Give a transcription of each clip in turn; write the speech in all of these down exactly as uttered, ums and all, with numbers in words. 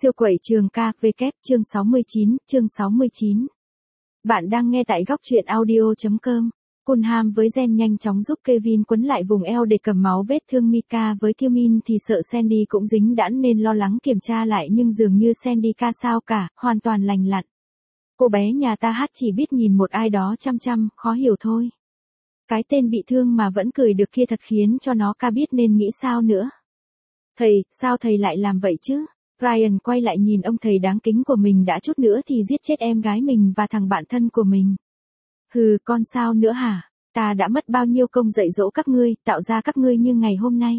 Siêu quẩy trường ca, vê kép, chương sáu mươi chín, chương sáu mươi chín. Bạn đang nghe tại góc truyện audio chấm com. Cunham với Jen nhanh chóng giúp Kevin quấn lại vùng eo để cầm máu vết thương Mika với Kymin thì sợ Sandy cũng dính đãn nên lo lắng kiểm tra lại nhưng dường như Sandy ca sao cả, hoàn toàn lành lặn. Cô bé nhà ta hát chỉ biết nhìn một ai đó chăm chăm, khó hiểu thôi. Cái tên bị thương mà vẫn cười được kia thật khiến cho nó ca biết nên nghĩ sao nữa. Thầy, sao thầy lại làm vậy chứ? Ryan quay lại nhìn ông thầy đáng kính của mình đã chút nữa thì giết chết em gái mình và thằng bạn thân của mình. Hừ, con sao nữa hả? Ta đã mất bao nhiêu công dạy dỗ các ngươi, tạo ra các ngươi như ngày hôm nay.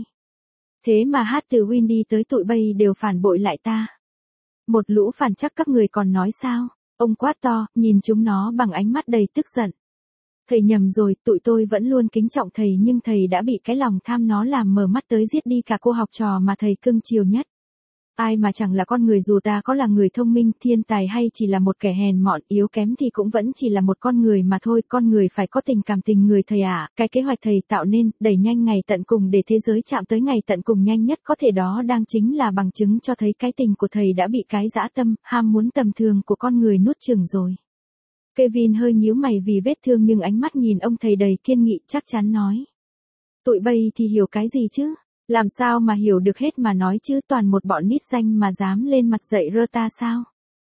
Thế mà hát từ Windy tới tụi bay đều phản bội lại ta. Một lũ phản chắc các người còn nói sao? Ông quát to, nhìn chúng nó bằng ánh mắt đầy tức giận. Thầy nhầm rồi, tụi tôi vẫn luôn kính trọng thầy nhưng thầy đã bị cái lòng tham nó làm mờ mắt tới giết đi cả cô học trò mà thầy cưng chiều nhất. Ai mà chẳng là con người dù ta có là người thông minh, thiên tài hay chỉ là một kẻ hèn mọn, yếu kém thì cũng vẫn chỉ là một con người mà thôi, con người phải có tình cảm tình người thầy ạ. À. Cái kế hoạch thầy tạo nên, đẩy nhanh ngày tận cùng để thế giới chạm tới ngày tận cùng nhanh nhất có thể đó đang chính là bằng chứng cho thấy cái tình của thầy đã bị cái dã tâm, ham muốn tầm thường của con người nuốt chửng rồi. Kevin hơi nhíu mày vì vết thương nhưng ánh mắt nhìn ông thầy đầy kiên nghị chắc chắn nói. Tụi bay thì hiểu cái gì chứ? Làm sao mà hiểu được hết mà nói chứ toàn một bọn nít danh mà dám lên mặt dạy rơ ta sao?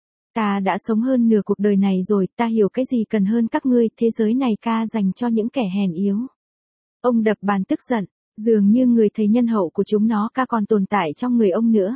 Ta đã sống hơn nửa cuộc đời này rồi, ta hiểu cái gì cần hơn các ngươi, thế giới này ca dành cho những kẻ hèn yếu. Ông đập bàn tức giận, dường như người thầy nhân hậu của chúng nó ca còn tồn tại trong người ông nữa.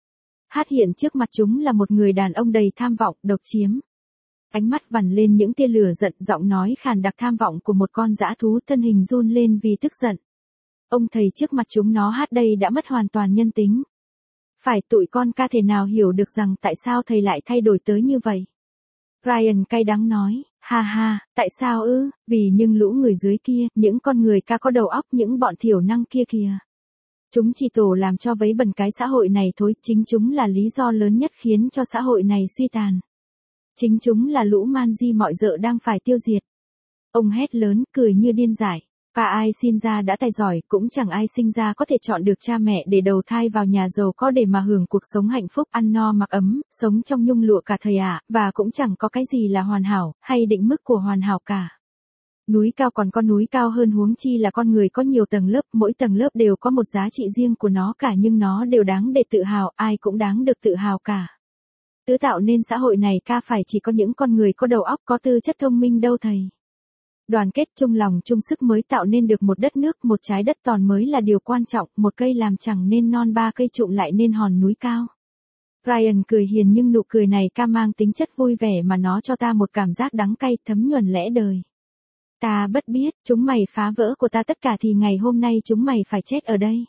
Hát hiện trước mặt chúng là một người đàn ông đầy tham vọng, độc chiếm. Ánh mắt vằn lên những tia lửa giận, giọng nói khàn đặc tham vọng của một con dã thú, thân hình run lên vì tức giận. Ông thầy trước mặt chúng nó hát đây đã mất hoàn toàn nhân tính. Phải tụi con ca thể nào hiểu được rằng tại sao thầy lại thay đổi tới như vậy. Ryan cay đắng nói, ha ha, tại sao ư, vì những lũ người dưới kia, những con người ca có đầu óc, những bọn thiểu năng kia kìa. Chúng chỉ tổ làm cho vấy bẩn cái xã hội này thôi, chính chúng là lý do lớn nhất khiến cho xã hội này suy tàn. Chính chúng là lũ man di mọi dợ đang phải tiêu diệt. Ông hét lớn, cười như điên dại. Cả ai sinh ra đã tài giỏi, cũng chẳng ai sinh ra có thể chọn được cha mẹ để đầu thai vào nhà giàu có để mà hưởng cuộc sống hạnh phúc, ăn no mặc ấm, sống trong nhung lụa cả thời ạ, à, và cũng chẳng có cái gì là hoàn hảo, hay định mức của hoàn hảo cả. Núi cao còn có núi cao hơn huống chi là con người có nhiều tầng lớp, mỗi tầng lớp đều có một giá trị riêng của nó cả nhưng nó đều đáng để tự hào, ai cũng đáng được tự hào cả. Tứ tạo nên xã hội này ca phải chỉ có những con người có đầu óc có tư chất thông minh đâu thầy. Đoàn kết chung lòng chung sức mới tạo nên được một đất nước, một trái đất tròn mới là điều quan trọng, một cây làm chẳng nên non ba cây trụm lại nên hòn núi cao. Ryan cười hiền nhưng nụ cười này ca mang tính chất vui vẻ mà nó cho ta một cảm giác đắng cay thấm nhuần lẽ đời. Ta bất biết, chúng mày phá vỡ của ta tất cả thì ngày hôm nay chúng mày phải chết ở đây.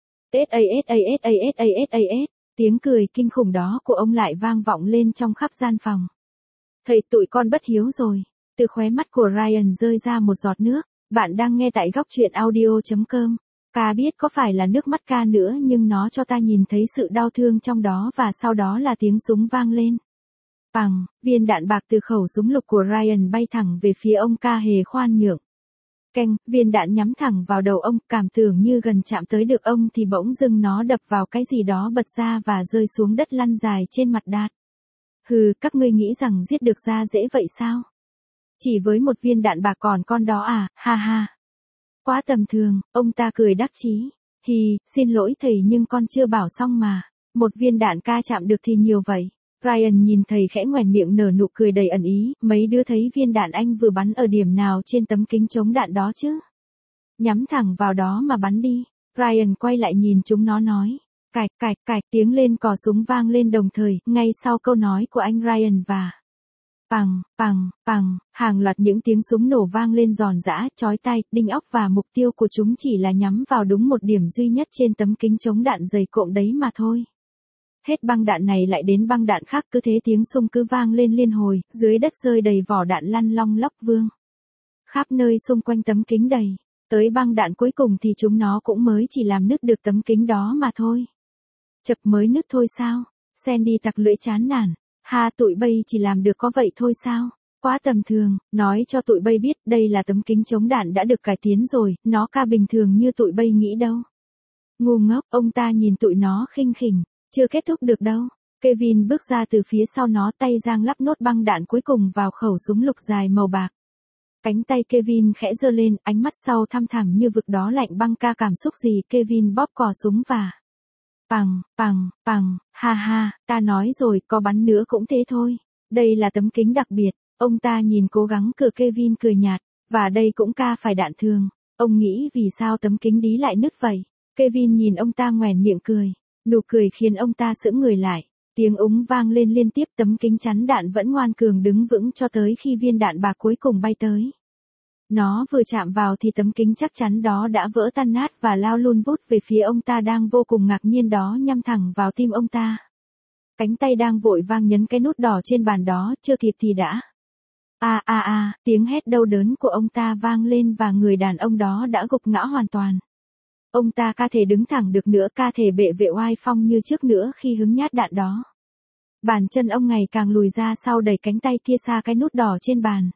Sasasasasasas. Tiếng cười kinh khủng đó của ông lại vang vọng lên trong khắp gian phòng. Thầy tụi con bất hiếu rồi. Từ khóe mắt của Ryan rơi ra một giọt nước. Bạn đang nghe tại góc truyện audio chấm com. Ca biết có phải là nước mắt ca nữa nhưng nó cho ta nhìn thấy sự đau thương trong đó và sau đó là tiếng súng vang lên. Bằng, viên đạn bạc từ khẩu súng lục của Ryan bay thẳng về phía ông ca hề khoan nhượng. Canh, viên đạn nhắm thẳng vào đầu ông, cảm tưởng như gần chạm tới được ông thì bỗng dưng nó đập vào cái gì đó bật ra và rơi xuống đất lăn dài trên mặt đát. Hừ, các ngươi nghĩ rằng giết được ra dễ vậy sao? Chỉ với một viên đạn bạc còn con đó à, ha ha. Quá tầm thường, ông ta cười đắc chí. Hì, xin lỗi thầy nhưng con chưa bảo xong mà. Một viên đạn ca chạm được thì nhiều vậy. Ryan nhìn thầy khẽ nhoẻn miệng nở nụ cười đầy ẩn ý, mấy đứa thấy viên đạn anh vừa bắn ở điểm nào trên tấm kính chống đạn đó chứ? Nhắm thẳng vào đó mà bắn đi. Ryan quay lại nhìn chúng nó nói. Cạch cạch cạch tiếng lên cò súng vang lên đồng thời, ngay sau câu nói của anh Ryan và... Pằng, pằng, pằng, hàng loạt những tiếng súng nổ vang lên giòn giã, chói tai, đinh óc và mục tiêu của chúng chỉ là nhắm vào đúng một điểm duy nhất trên tấm kính chống đạn dày cộm đấy mà thôi. Hết băng đạn này lại đến băng đạn khác cứ thế tiếng xung cứ vang lên liên hồi, dưới đất rơi đầy vỏ đạn lăn long lóc vương. Khắp nơi xung quanh tấm kính đầy, tới băng đạn cuối cùng thì chúng nó cũng mới chỉ làm nứt được tấm kính đó mà thôi. Chập mới nứt thôi sao? Sandy tặc lưỡi chán nản. Ha tụi bay chỉ làm được có vậy thôi sao? Quá tầm thường, nói cho tụi bay biết đây là tấm kính chống đạn đã được cải tiến rồi, nó ca bình thường như tụi bay nghĩ đâu. Ngu ngốc, ông ta nhìn tụi nó khinh khỉnh, chưa kết thúc được đâu. Kevin bước ra từ phía sau nó, tay giang lắp nốt băng đạn cuối cùng vào khẩu súng lục dài màu bạc. Cánh tay Kevin khẽ giơ lên, ánh mắt sau thăm thẳm như vực đó lạnh băng. Ca cảm xúc gì? Kevin bóp cò súng và pằng, pằng, pằng, ha ha, ta nói rồi, có bắn nữa cũng thế thôi. Đây là tấm kính đặc biệt. Ông ta nhìn cố gắng cửa. Kevin cười nhạt, và đây cũng ca phải đạn thường. Ông nghĩ vì sao tấm kính đí lại nứt vậy? Kevin nhìn ông ta nhoẻn miệng cười. Nụ cười khiến ông ta sững người lại. Tiếng úng vang lên liên tiếp. Tấm kính chắn đạn vẫn ngoan cường đứng vững cho tới khi viên đạn bạc cuối cùng bay tới. Nó vừa chạm vào thì tấm kính chắc chắn đó đã vỡ tan nát và lao luôn vút về phía ông ta đang vô cùng ngạc nhiên đó, nhắm thẳng vào tim ông ta. Cánh tay đang vội vang nhấn cái nút đỏ trên bàn đó, chưa kịp thì đã. A a a, tiếng hét đau đớn của ông ta vang lên và người đàn ông đó đã gục ngã hoàn toàn. Ông ta ca thể đứng thẳng được nữa, ca thể bệ vệ oai phong như trước nữa khi hứng nhát đạn đó. Bàn chân ông ngày càng lùi ra sau, đẩy cánh tay kia xa cái nút đỏ trên bàn.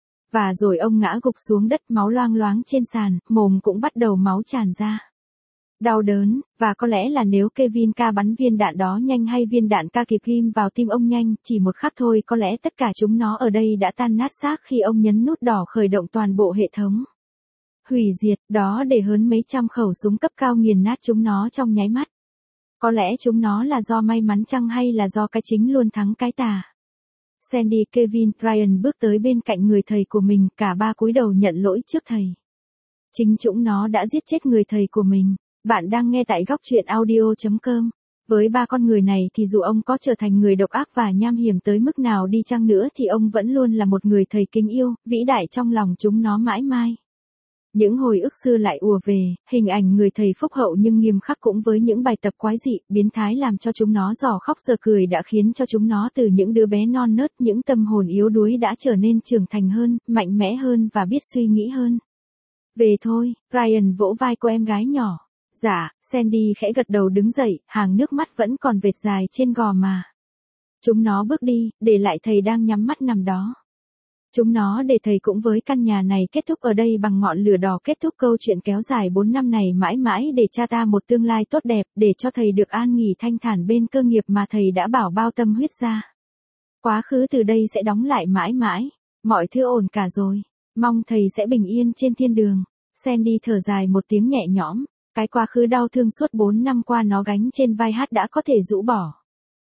Và rồi ông ngã gục xuống đất, máu loang loáng trên sàn, mồm cũng bắt đầu máu tràn ra. Đau đớn, và có lẽ là nếu Kevin ca bắn viên đạn đó nhanh hay viên đạn ca kịp ghim vào tim ông nhanh, chỉ một khắc thôi có lẽ tất cả chúng nó ở đây đã tan nát xác khi ông nhấn nút đỏ khởi động toàn bộ hệ thống. Hủy diệt, đó để hơn mấy trăm khẩu súng cấp cao nghiền nát chúng nó trong nháy mắt. Có lẽ chúng nó là do may mắn chăng, hay là do cái chính luôn thắng cái tà? Sandy, Kevin, Ryan bước tới bên cạnh người thầy của mình, cả ba cúi đầu nhận lỗi trước thầy. Chính chúng nó đã giết chết người thầy của mình. Bạn đang nghe tại góc truyện audio chấm com. Với ba con người này thì dù ông có trở thành người độc ác và nham hiểm tới mức nào đi chăng nữa thì ông vẫn luôn là một người thầy kính yêu, vĩ đại trong lòng chúng nó mãi mai. Những hồi ức xưa lại ùa về, hình ảnh người thầy phúc hậu nhưng nghiêm khắc cũng với những bài tập quái dị, biến thái làm cho chúng nó giỏ khóc giờ cười đã khiến cho chúng nó từ những đứa bé non nớt, những tâm hồn yếu đuối đã trở nên trưởng thành hơn, mạnh mẽ hơn và biết suy nghĩ hơn. Về thôi, Ryan vỗ vai cô em gái nhỏ. Dạ, Sandy khẽ gật đầu đứng dậy, hàng nước mắt vẫn còn vệt dài trên gò má. Chúng nó bước đi, để lại thầy đang nhắm mắt nằm đó. Chúng nó để thầy cũng với căn nhà này kết thúc ở đây bằng ngọn lửa đỏ, kết thúc câu chuyện kéo dài bốn năm này mãi mãi để cha ta một tương lai tốt đẹp, để cho thầy được an nghỉ thanh thản bên cơ nghiệp mà thầy đã bảo bao tâm huyết ra. Quá khứ từ đây sẽ đóng lại mãi mãi, mọi thứ ổn cả rồi, mong thầy sẽ bình yên trên thiên đường. Sandy thở dài một tiếng nhẹ nhõm, cái quá khứ đau thương suốt bốn năm qua nó gánh trên vai hát đã có thể rũ bỏ.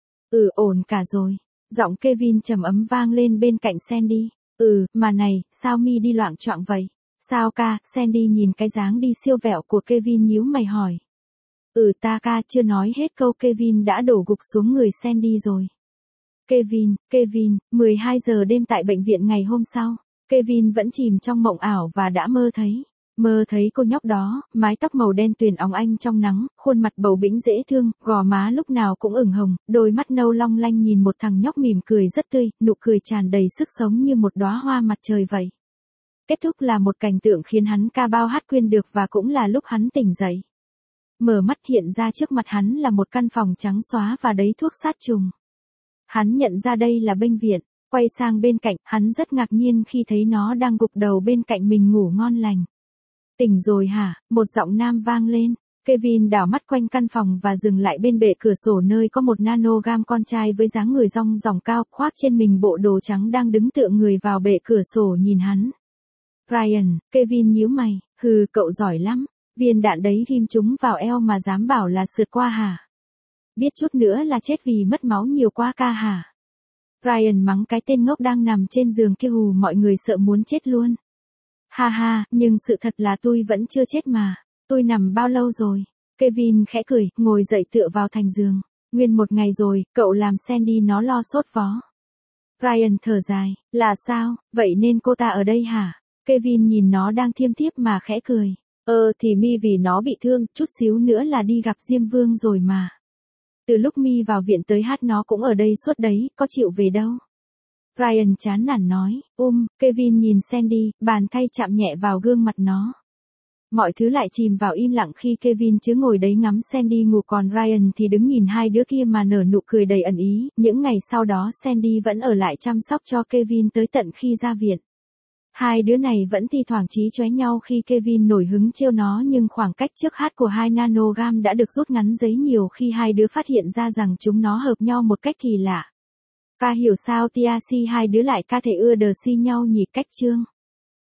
Ừ, ổn cả rồi. Giọng Kevin trầm ấm vang lên bên cạnh Sandy. Ừ, mà này, sao mi đi loạng choạng vậy? Sao ca? Sandy nhìn cái dáng đi siêu vẹo của Kevin nhíu mày hỏi. Ừ, ta ca chưa nói hết câu Kevin đã đổ gục xuống người Sandy rồi. Kevin, Kevin, mười hai giờ đêm tại bệnh viện ngày hôm sau, Kevin vẫn chìm trong mộng ảo và đã mơ thấy. Mơ thấy cô nhóc đó, mái tóc màu đen tuyền óng ánh trong nắng, khuôn mặt bầu bĩnh dễ thương, gò má lúc nào cũng ửng hồng, đôi mắt nâu long lanh nhìn một thằng nhóc mỉm cười rất tươi, nụ cười tràn đầy sức sống như một đóa hoa mặt trời vậy. Kết thúc là một cảnh tượng khiến hắn ca bao hát quên được và cũng là lúc hắn tỉnh dậy. Mở mắt hiện ra trước mặt hắn là một căn phòng trắng xóa và đầy thuốc sát trùng. Hắn nhận ra đây là bệnh viện, quay sang bên cạnh, hắn rất ngạc nhiên khi thấy nó đang gục đầu bên cạnh mình ngủ ngon lành. Tỉnh rồi hả? Một giọng nam vang lên. Kevin đảo mắt quanh căn phòng và dừng lại bên bệ cửa sổ nơi có một nanogram con trai với dáng người rong ròng cao, khoác trên mình bộ đồ trắng đang đứng tựa người vào bệ cửa sổ nhìn hắn. Ryan, Kevin nhíu mày, hừ, cậu giỏi lắm, viên đạn đấy ghim chúng vào eo mà dám bảo là sượt qua hả? Biết chút nữa là chết vì mất máu nhiều quá ca hả? Ryan mắng cái tên ngốc đang nằm trên giường kia, hù mọi người sợ muốn chết luôn. Ha ha, nhưng sự thật là tôi vẫn chưa chết mà. Tôi nằm bao lâu rồi? Kevin khẽ cười, ngồi dậy tựa vào thành giường. Nguyên một ngày rồi, cậu làm Sandy nó lo sốt vó. Ryan thở dài, là sao, vậy nên cô ta ở đây hả? Kevin nhìn nó đang thiêm thiếp mà khẽ cười. Ờ thì mi vì nó bị thương, chút xíu nữa là đi gặp Diêm Vương rồi mà. Từ lúc mi vào viện tới hát nó cũng ở đây suốt đấy, có chịu về đâu. Ryan chán nản nói, um, Kevin nhìn Sandy, bàn tay chạm nhẹ vào gương mặt nó. Mọi thứ lại chìm vào im lặng khi Kevin chứ ngồi đấy ngắm Sandy ngủ, còn Ryan thì đứng nhìn hai đứa kia mà nở nụ cười đầy ẩn ý. Những ngày sau đó Sandy vẫn ở lại chăm sóc cho Kevin tới tận khi ra viện. Hai đứa này vẫn thi thoảng chí chóe nhau khi Kevin nổi hứng trêu nó, nhưng khoảng cách trước hát của hai nanogam đã được rút ngắn giấy nhiều khi hai đứa phát hiện ra rằng chúng nó hợp nhau một cách kỳ lạ. Ca hiểu sao Tia Si hai đứa lại ca thể ưa đờ si nhau nhỉ cách chương.